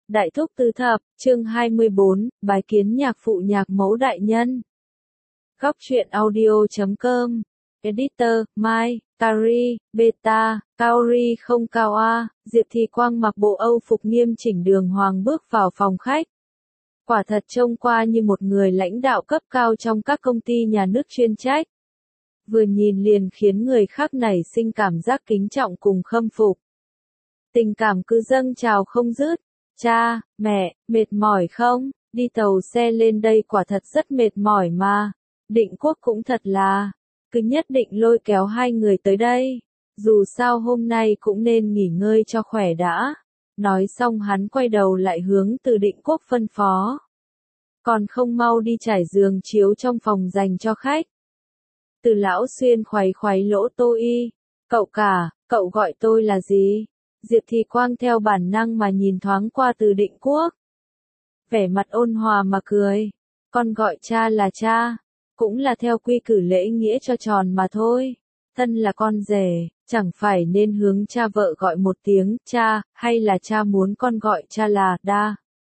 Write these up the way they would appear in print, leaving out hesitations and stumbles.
Đại thúc tứ thập, chương 24, bái kiến nhạc phụ nhạc mẫu đại nhân. Góc truyện audio.com. Editor, Mai, Kari, Beta, Kaori không cao A, Diệp Thị Quang mặc bộ Âu phục nghiêm chỉnh đường hoàng bước vào phòng khách. Quả thật trông qua như một người lãnh đạo cấp cao trong các công ty nhà nước chuyên trách. Vừa nhìn liền khiến người khác nảy sinh cảm giác kính trọng cùng khâm phục. Tình cảm cứ dâng trào không dứt. Cha, mẹ, mệt mỏi không? Đi tàu xe lên đây quả thật rất mệt mỏi mà. Định Quốc cũng thật là, cứ nhất định lôi kéo hai người tới đây. Dù sao hôm nay cũng nên nghỉ ngơi cho khỏe đã. Nói xong hắn quay đầu lại hướng Từ Định Quốc phân phó. Còn không mau đi trải giường chiếu trong phòng dành cho khách. Từ Lão Xuyên khoáy khoáy lỗ tô y. Cậu cả, cậu gọi tôi là gì? Diệp Thị Quang theo bản năng mà nhìn thoáng qua Từ Định Quốc. Vẻ mặt ôn hòa mà cười. Con gọi cha là cha. Cũng là theo quy củ lễ nghĩa cho tròn mà thôi. Thân là con rể, chẳng phải nên hướng cha vợ gọi một tiếng cha, hay là cha muốn con gọi cha là đa.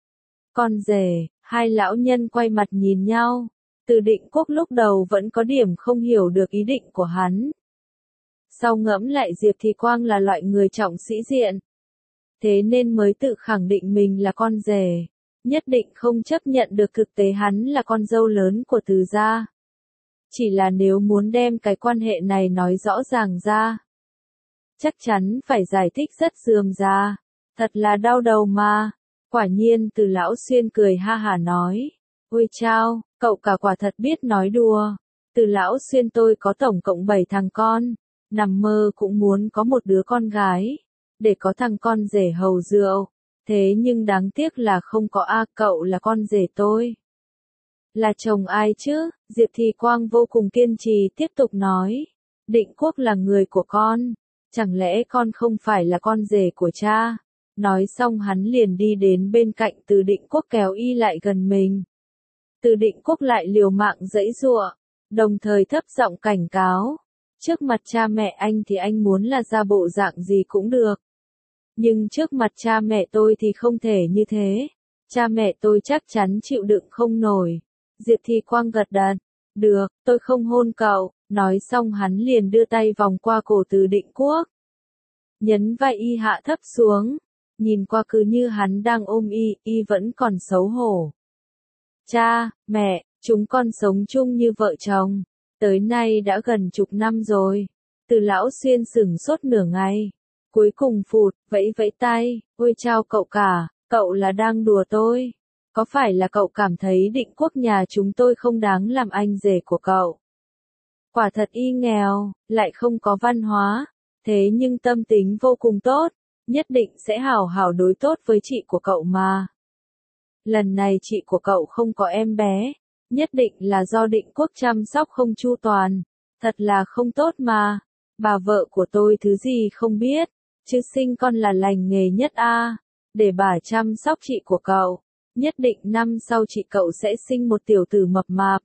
Con rể, hai lão nhân quay mặt nhìn nhau. Từ Định Quốc lúc đầu vẫn có điểm không hiểu được ý định của hắn. Sau ngẫm lại Diệp Thị Quang là loại người trọng sĩ diện. Thế nên mới tự khẳng định mình là con rể. Nhất định không chấp nhận được thực tế hắn là con dâu lớn của Từ gia. Chỉ là nếu muốn đem cái quan hệ này nói rõ ràng ra. Chắc chắn phải giải thích rất rườm rà. Thật là đau đầu mà. Quả nhiên Từ Lão Xuyên cười ha hả nói. Ôi chao, cậu cả quả thật biết nói đùa. Từ Lão Xuyên tôi có tổng cộng 7 thằng con. Nằm mơ cũng muốn có một đứa con gái, để có thằng con rể hầu rượu. Thế nhưng đáng tiếc là không có cậu là con rể tôi. Là chồng ai chứ? Diệp Thị Quang vô cùng kiên trì tiếp tục nói. Định Quốc là người của con. Chẳng lẽ con không phải là con rể của cha? Nói xong hắn liền đi đến bên cạnh Từ Định Quốc kéo y lại gần mình. Từ Định Quốc lại liều mạng giãy giụa, đồng thời thấp giọng cảnh cáo. Trước mặt cha mẹ anh thì anh muốn là ra bộ dạng gì cũng được. Nhưng trước mặt cha mẹ tôi thì không thể như thế. Cha mẹ tôi chắc chắn chịu đựng không nổi. Diệp Thị Quang gật đầu. Được, tôi không hôn cậu. Nói xong hắn liền đưa tay vòng qua cổ Từ Định Quốc. Nhấn vai y hạ thấp xuống. Nhìn qua cứ như hắn đang ôm y vẫn còn xấu hổ. Cha, mẹ, chúng con sống chung như vợ chồng. Tới nay đã gần chục năm rồi. Từ Lão Xuyên sửng sốt nửa ngày. Cuối cùng phụt, vẫy vẫy tay. Ôi chao cậu cả, cậu là đang đùa tôi. Có phải là cậu cảm thấy Định Quốc nhà chúng tôi không đáng làm anh rể của cậu? Quả thật y nghèo, lại không có văn hóa. Thế nhưng tâm tính vô cùng tốt. Nhất định sẽ hảo hảo đối tốt với chị của cậu mà. Lần này chị của cậu không có em bé. Nhất định là do Định Quốc chăm sóc không chu toàn. Thật là không tốt mà. Bà vợ của tôi thứ gì không biết. Chứ sinh con là lành nghề nhất để bà chăm sóc chị của cậu. Nhất định năm sau chị cậu sẽ sinh một tiểu tử mập mạp.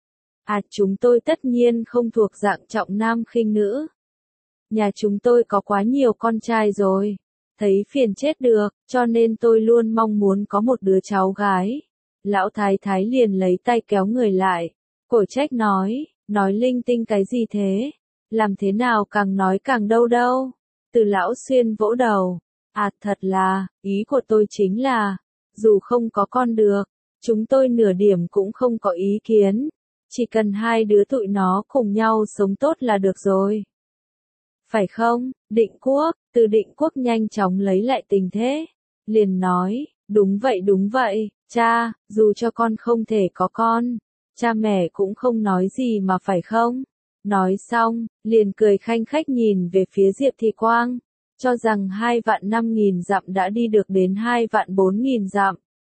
Chúng tôi tất nhiên không thuộc dạng trọng nam khinh nữ. Nhà chúng tôi có quá nhiều con trai rồi. Thấy phiền chết được, cho nên tôi luôn mong muốn có một đứa cháu gái. Lão thái thái liền lấy tay kéo người lại. Cổ trách nói linh tinh cái gì thế? Làm thế nào càng nói càng đâu. Từ Lão Xuyên vỗ đầu. Thật là, ý của tôi chính là, dù không có con được, chúng tôi nửa điểm cũng không có ý kiến. Chỉ cần hai đứa tụi nó cùng nhau sống tốt là được rồi. Phải không, Định Quốc? Từ Định Quốc nhanh chóng lấy lại tình thế. Liền nói, đúng vậy, cha, dù cho con không thể có con, cha mẹ cũng không nói gì mà phải không? Nói xong, liền cười khanh khách nhìn về phía Diệp Thị Quang, cho rằng 2.500.000 dặm đã đi được đến 2.400.000 dặm.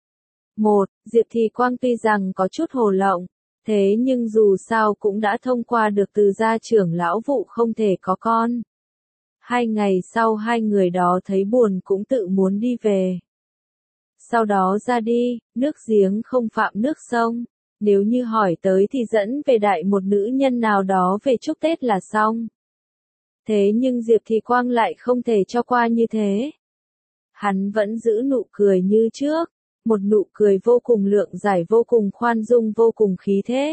Diệp Thị Quang tuy rằng có chút hồ lộng, thế nhưng dù sao cũng đã thông qua được từ gia trưởng lão vụ không thể có con. 2 ngày sau hai người đó thấy buồn cũng tự muốn đi về. Sau đó ra đi, nước giếng không phạm nước sông. Nếu như hỏi tới thì dẫn về đại một nữ nhân nào đó về chúc Tết là xong. Thế nhưng Diệp Thị Quang lại không thể cho qua như thế. Hắn vẫn giữ nụ cười như trước, một nụ cười vô cùng lượng giải, vô cùng khoan dung, vô cùng khí thế.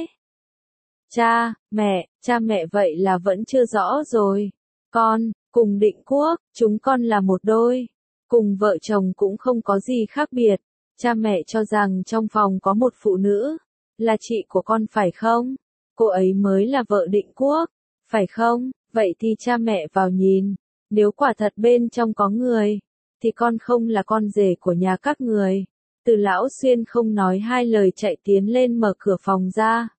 Cha mẹ vậy là vẫn chưa rõ rồi. Con, cùng Định Quốc, chúng con là một đôi. Cùng vợ chồng cũng không có gì khác biệt. Cha mẹ cho rằng trong phòng có một phụ nữ, là chị của con phải không? Cô ấy mới là vợ Định Quốc, phải không? Vậy thì cha mẹ vào nhìn, nếu quả thật bên trong có người, thì con không là con rể của nhà các người. Từ Lão Xuyên không nói hai lời chạy tiến lên mở cửa phòng ra.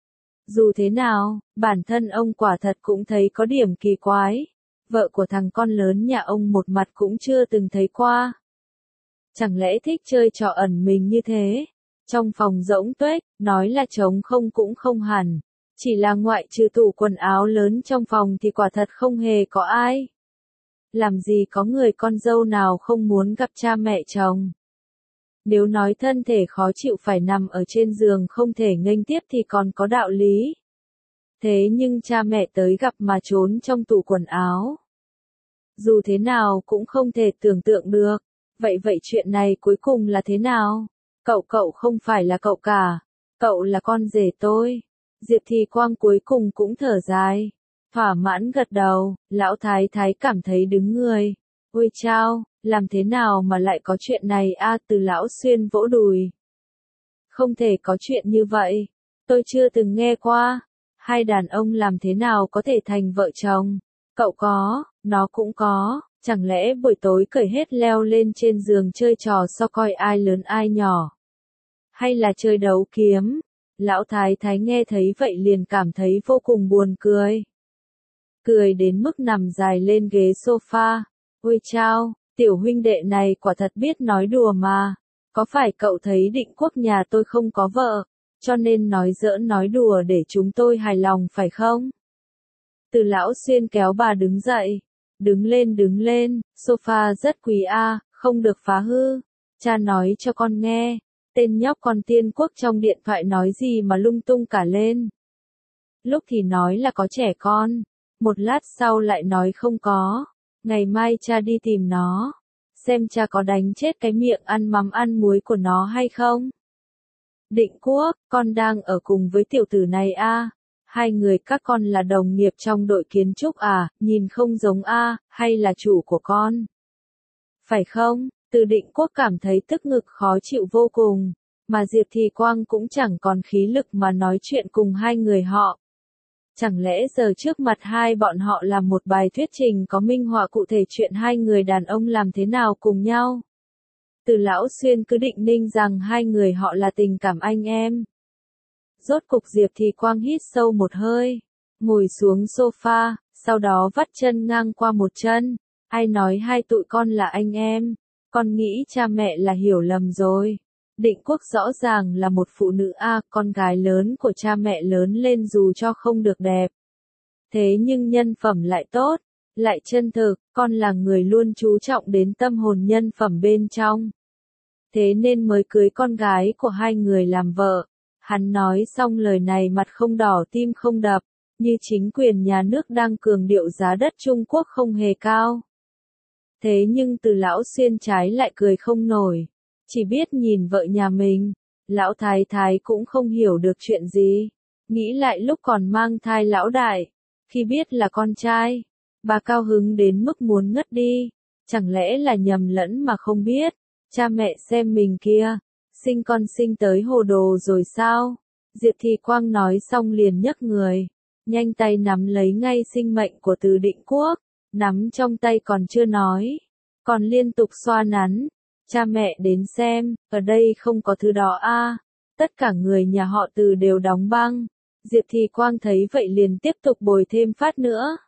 Dù thế nào, bản thân ông quả thật cũng thấy có điểm kỳ quái. Vợ của thằng con lớn nhà ông một mặt cũng chưa từng thấy qua. Chẳng lẽ thích chơi trò ẩn mình như thế? Trong phòng rỗng tuếch, nói là trống không cũng không hẳn. Chỉ là ngoại trừ tủ quần áo lớn trong phòng thì quả thật không hề có ai. Làm gì có người con dâu nào không muốn gặp cha mẹ chồng. Nếu nói thân thể khó chịu phải nằm ở trên giường không thể nghênh tiếp thì còn có đạo lý. Thế nhưng cha mẹ tới gặp mà trốn trong tủ quần áo. Dù thế nào cũng không thể tưởng tượng được. Vậy chuyện này cuối cùng là thế nào? Cậu không phải là cậu cả. Cậu là con rể tôi. Diệp Thì Quang cuối cùng cũng thở dài. Thỏa mãn gật đầu, lão thái thái cảm thấy đứng người. Ôi chao, làm thế nào mà lại có chuyện này a? Từ Lão Xuyên vỗ đùi. Không thể có chuyện như vậy. Tôi chưa từng nghe qua. Hai đàn ông làm thế nào có thể thành vợ chồng? Cậu có, nó cũng có. Chẳng lẽ buổi tối cởi hết leo lên trên giường chơi trò so coi ai lớn ai nhỏ? Hay là chơi đấu kiếm? Lão thái thái nghe thấy vậy liền cảm thấy vô cùng buồn cười. Cười đến mức nằm dài lên ghế sofa. Ôi chao, tiểu huynh đệ này quả thật biết nói đùa mà. Có phải cậu thấy Định Quốc nhà tôi không có vợ, cho nên nói giỡn nói đùa để chúng tôi hài lòng phải không? Từ Lão Xuyên kéo bà đứng dậy. Đứng lên, sofa rất quý a, không được phá hư. Cha nói cho con nghe, tên nhóc con Tiên Quốc trong điện thoại nói gì mà lung tung cả lên. Lúc thì nói là có trẻ con, một lát sau lại nói không có. Ngày mai cha đi tìm nó, xem cha có đánh chết cái miệng ăn mắm ăn muối của nó hay không. Định Quốc, con đang ở cùng với tiểu tử này a? Hai người các con là đồng nghiệp trong đội kiến trúc à, nhìn không giống a, hay là chủ của con? Phải không? Từ Định Quốc cảm thấy tức ngực khó chịu vô cùng, mà Diệp Thì Quang cũng chẳng còn khí lực mà nói chuyện cùng hai người họ. Chẳng lẽ giờ trước mặt hai bọn họ làm một bài thuyết trình có minh họa cụ thể chuyện hai người đàn ông làm thế nào cùng nhau? Từ Lão Xuyên cứ định ninh rằng hai người họ là tình cảm anh em. Rốt cục Diệp Thì Quang hít sâu một hơi, ngồi xuống sofa, sau đó vắt chân ngang qua một chân. Ai nói hai tụi con là anh em? Con nghĩ cha mẹ là hiểu lầm rồi. Định Quốc rõ ràng là một phụ nữ a, con gái lớn của cha mẹ lớn lên dù cho không được đẹp. Thế nhưng nhân phẩm lại tốt, lại chân thực, con là người luôn chú trọng đến tâm hồn nhân phẩm bên trong. Thế nên mới cưới con gái của hai người làm vợ. Hắn nói xong lời này mặt không đỏ tim không đập, như chính quyền nhà nước đang cường điệu giá đất Trung Quốc không hề cao. Thế nhưng Từ Lão Xuyên trái lại cười không nổi, chỉ biết nhìn vợ nhà mình. Lão thái thái cũng không hiểu được chuyện gì, nghĩ lại lúc còn mang thai lão đại, khi biết là con trai, bà cao hứng đến mức muốn ngất đi. Chẳng lẽ là nhầm lẫn mà không biết, cha mẹ xem mình kia, sinh con sinh tới hồ đồ rồi sao? Diệp Thì Quang nói xong liền nhấc người, nhanh tay nắm lấy ngay sinh mệnh của Từ Định Quốc, nắm trong tay còn chưa nói, còn liên tục xoa nắn. Cha mẹ đến xem, ở đây không có thứ đó a. Tất cả người nhà họ Từ đều đóng băng. Diệp Thì Quang thấy vậy liền tiếp tục bồi thêm phát nữa.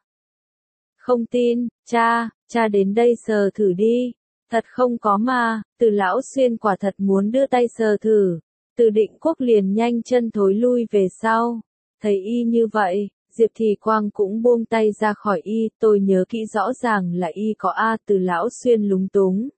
Không tin, cha đến đây sờ thử đi. Thật không có mà. Từ Lão Xuyên quả thật muốn đưa tay sờ thử. Từ Định Quốc liền nhanh chân thối lui về sau. Thấy y như vậy, Diệp Thì Quang cũng buông tay ra khỏi y. Tôi nhớ kỹ rõ ràng là y có a. Từ Lão Xuyên lúng túng.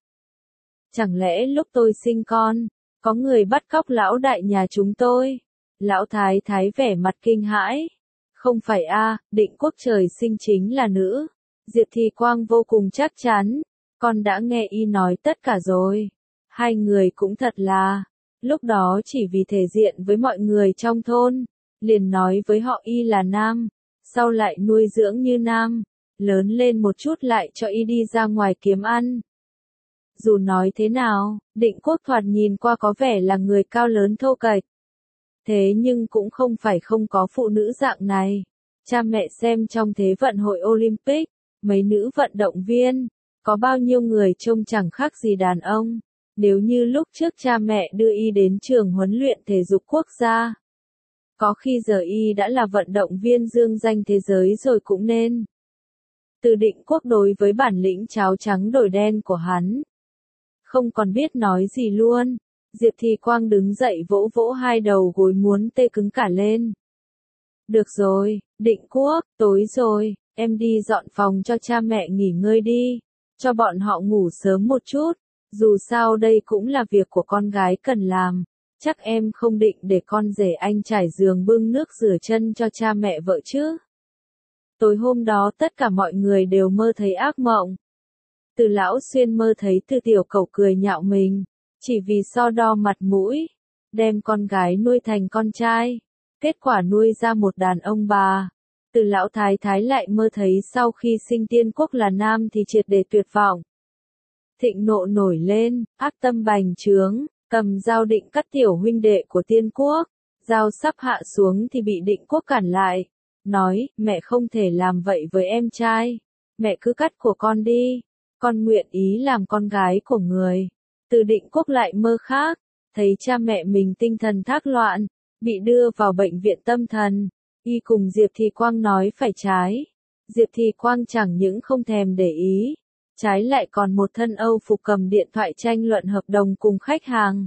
Chẳng lẽ lúc tôi sinh con, có người bắt cóc lão đại nhà chúng tôi? Lão thái thái vẻ mặt kinh hãi. Không phải a, Định Quốc trời sinh chính là nữ. Diệp Thì Quang vô cùng chắc chắn. Con đã nghe y nói tất cả rồi. Hai người cũng thật là, lúc đó chỉ vì thể diện với mọi người trong thôn, liền nói với họ y là nam, sau lại nuôi dưỡng như nam, lớn lên một chút lại cho y đi ra ngoài kiếm ăn. Dù nói thế nào, Định Quốc thoạt nhìn qua có vẻ là người cao lớn thô kệch. Thế nhưng cũng không phải không có phụ nữ dạng này. Cha mẹ xem trong Thế vận hội Olympic, mấy nữ vận động viên, có bao nhiêu người trông chẳng khác gì đàn ông. Nếu như lúc trước cha mẹ đưa y đến trường huấn luyện thể dục quốc gia, có khi giờ y đã là vận động viên dương danh thế giới rồi cũng nên. Từ Định Quốc đối với bản lĩnh cháo trắng đổi đen của hắn, không còn biết nói gì luôn. Diệp Thì Quang đứng dậy vỗ vỗ hai đầu gối muốn tê cứng cả lên. Được rồi, Định Quốc, tối rồi, em đi dọn phòng cho cha mẹ nghỉ ngơi đi, cho bọn họ ngủ sớm một chút, dù sao đây cũng là việc của con gái cần làm, chắc em không định để con rể anh trải giường bưng nước rửa chân cho cha mẹ vợ chứ. Tối hôm đó tất cả mọi người đều mơ thấy ác mộng. Từ Lão Xuyên mơ thấy Từ Tiểu Cẩu cười nhạo mình, chỉ vì so đo mặt mũi, đem con gái nuôi thành con trai, kết quả nuôi ra một đàn ông bà. Từ Lão Thái Thái lại mơ thấy sau khi sinh Tiên Quốc là nam thì triệt để tuyệt vọng. Thịnh nộ nổi lên, ác tâm bành trướng, cầm dao định cắt tiểu huynh đệ của Tiên Quốc. Dao sắp hạ xuống thì bị Định Quốc cản lại, nói, mẹ không thể làm vậy với em trai, mẹ cứ cắt của con đi, con nguyện ý làm con gái của người. Từ Định Quốc lại mơ khác, thấy cha mẹ mình tinh thần thác loạn, bị đưa vào bệnh viện tâm thần, y cùng Diệp Thì Quang nói phải trái. Diệp Thì Quang chẳng những không thèm để ý, trái lại còn một thân Âu phục cầm điện thoại tranh luận hợp đồng cùng khách hàng.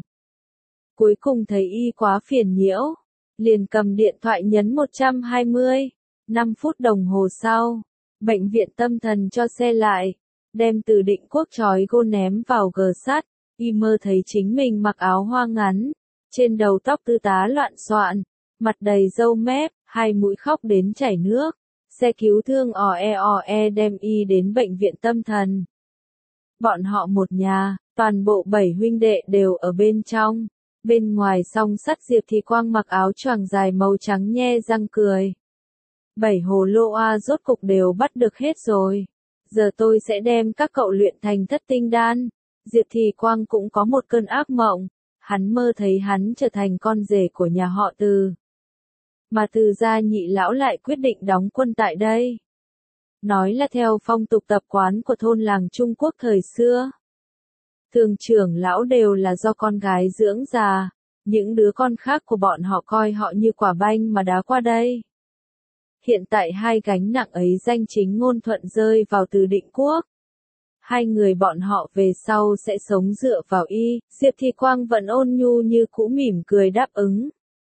Cuối cùng thấy y quá phiền nhiễu, liền cầm điện thoại nhấn 120. 5 phút đồng hồ sau, bệnh viện tâm thần cho xe lại, đem Từ Định Quốc trói gô ném vào gờ sắt. Y mơ thấy chính mình mặc áo hoa ngắn, trên đầu tóc tứ tá loạn xoạn, mặt đầy râu mép, hai mũi khóc đến chảy nước. Xe cứu thương ò e đem y đến bệnh viện tâm thần. Bọn họ một nhà, toàn bộ 7 huynh đệ đều ở bên trong. Bên ngoài song sắt Diệp Thì Quang mặc áo choàng dài màu trắng nhe răng cười. 7 hồ lô a rốt cục đều bắt được hết rồi. Giờ tôi sẽ đem các cậu luyện thành thất tinh đan. Diệp Thì Quang cũng có một cơn ác mộng, hắn mơ thấy hắn trở thành con rể của nhà họ Từ. Mà Từ gia nhị lão lại quyết định đóng quân tại đây. Nói là theo phong tục tập quán của thôn làng Trung Quốc thời xưa. Thường trưởng lão đều là do con gái dưỡng già, những đứa con khác của bọn họ coi họ như quả banh mà đá qua đây. Hiện tại hai gánh nặng ấy danh chính ngôn thuận rơi vào Từ Định Quốc. Hai người bọn họ về sau sẽ sống dựa vào y, Diệp Thì Quang vẫn ôn nhu như cũ mỉm cười đáp ứng.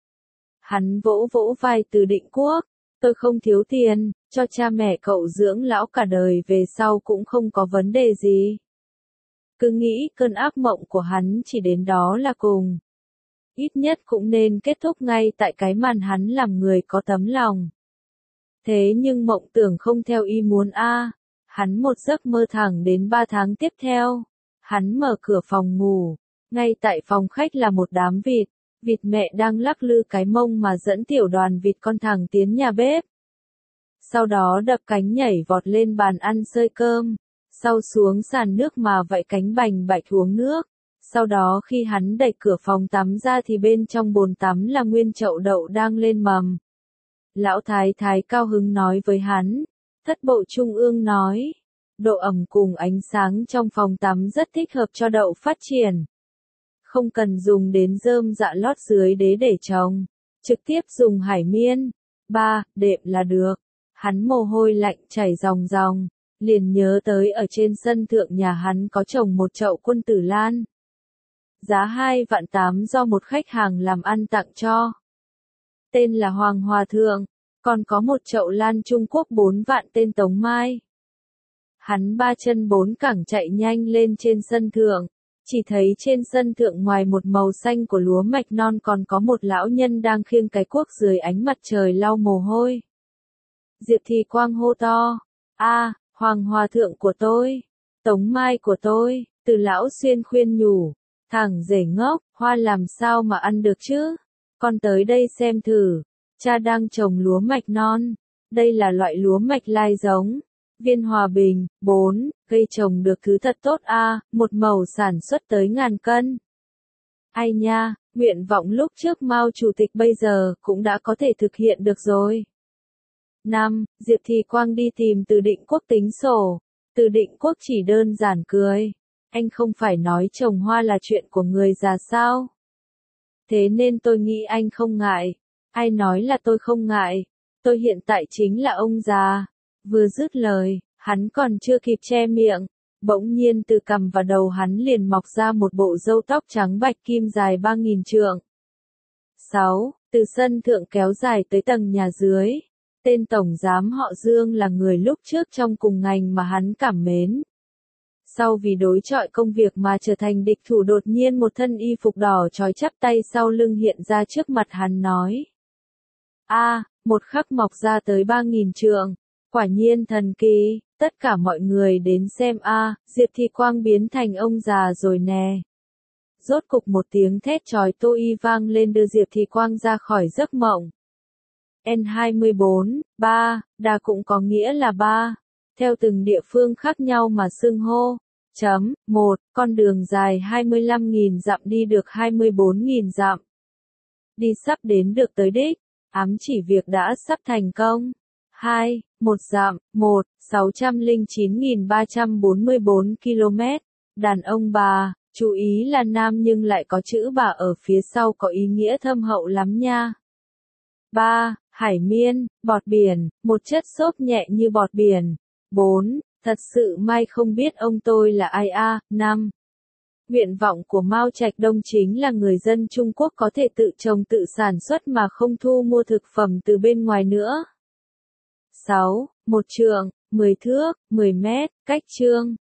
Hắn vỗ vỗ vai Từ Định Quốc, tôi không thiếu tiền, cho cha mẹ cậu dưỡng lão cả đời về sau cũng không có vấn đề gì. Cứ nghĩ cơn ác mộng của hắn chỉ đến đó là cùng. Ít nhất cũng nên kết thúc ngay tại cái màn hắn làm người có tấm lòng. Thế nhưng mộng tưởng không theo ý muốn a. Hắn một giấc mơ thẳng đến 3 tháng tiếp theo. Hắn mở cửa phòng ngủ. Ngay tại phòng khách là một đám vịt. Vịt mẹ đang lắc lư cái mông mà dẫn tiểu đoàn vịt con thằng tiến nhà bếp. Sau đó đập cánh nhảy vọt lên bàn ăn xơi cơm. Sau xuống sàn nước mà vạy cánh bành bạch uống nước. Sau đó khi hắn đẩy cửa phòng tắm ra thì bên trong bồn tắm là nguyên chậu đậu đang lên mầm. Lão Thái Thái cao hứng nói với hắn. Thất bộ trung ương nói, độ ẩm cùng ánh sáng trong phòng tắm rất thích hợp cho đậu phát triển. Không cần dùng đến rơm dạ lót dưới đế để trồng, trực tiếp dùng hải miên, đệm là được. Hắn mồ hôi lạnh chảy ròng ròng, liền nhớ tới ở trên sân thượng nhà hắn có trồng một chậu quân tử lan. Giá 2.800.000 do một khách hàng làm ăn tặng cho. Tên là Hoàng Hòa Thượng. Còn có một chậu lan Trung Quốc 4 vạn tên Tống Mai. Hắn 3 chân 4 cẳng chạy nhanh lên trên sân thượng. Chỉ thấy trên sân thượng ngoài một màu xanh của lúa mạch non còn có một lão nhân đang khiêng cái cuốc dưới ánh mặt trời lau mồ hôi. Diệp Thì Quang hô to. Hoàng Hòa Thượng của tôi. Tống Mai của tôi, Từ Lão Xuyên khuyên nhủ, thằng rể ngốc, hoa làm sao mà ăn được chứ? Con tới đây xem thử, cha đang trồng lúa mạch non, đây là loại lúa mạch lai giống. Viên Hòa Bình, 4, cây trồng được thứ thật tốt a, một màu sản xuất tới ngàn cân. Ai nha, nguyện vọng lúc trước Mao Chủ tịch bây giờ cũng đã có thể thực hiện được rồi. 5. Diệp Thì Quang đi tìm Từ Định Quốc tính sổ. Từ Định Quốc chỉ đơn giản cười. Anh không phải nói trồng hoa là chuyện của người già sao? Thế nên tôi nghĩ anh không ngại. Ai nói là tôi không ngại? Tôi hiện tại chính là ông già. Vừa dứt lời, hắn còn chưa kịp che miệng. Bỗng nhiên từ cằm và đầu hắn liền mọc ra một bộ râu tóc trắng bạch kim dài 3.000 trượng. 6. Từ sân thượng kéo dài tới tầng nhà dưới. Tên tổng giám họ Dương là người lúc trước trong cùng ngành mà hắn cảm mến. Sau vì đối chọi công việc mà trở thành địch thủ, đột nhiên một thân y phục đỏ trói chắp tay sau lưng hiện ra trước mặt hắn nói. Một khắc mọc ra tới 3.000 trượng. Quả nhiên thần kỳ, tất cả mọi người đến xem Diệp Thì Quang biến thành ông già rồi nè. Rốt cục một tiếng thét chói tai vang lên đưa Diệp Thì Quang ra khỏi giấc mộng. N24, 3, đà cũng có nghĩa là 3, theo từng địa phương khác nhau mà xưng hô. 1. Con đường dài 25.000 dặm đi được 24.000 dặm. Đi sắp đến được tới đích, ám chỉ việc đã sắp thành công. 2. 1 dặm, 609.344 km. Đàn ông bà, chú ý là nam nhưng lại có chữ bà ở phía sau có ý nghĩa thâm hậu lắm nha. 3. Hải miên, bọt biển, một chất xốp nhẹ như bọt biển. 4. Thật sự may không biết ông tôi là ai 5. Nguyện vọng của Mao Trạch Đông chính là người dân Trung Quốc có thể tự trồng tự sản xuất mà không thu mua thực phẩm từ bên ngoài nữa. 6. 1 trượng, 10 thước, 10 mét, cách chương.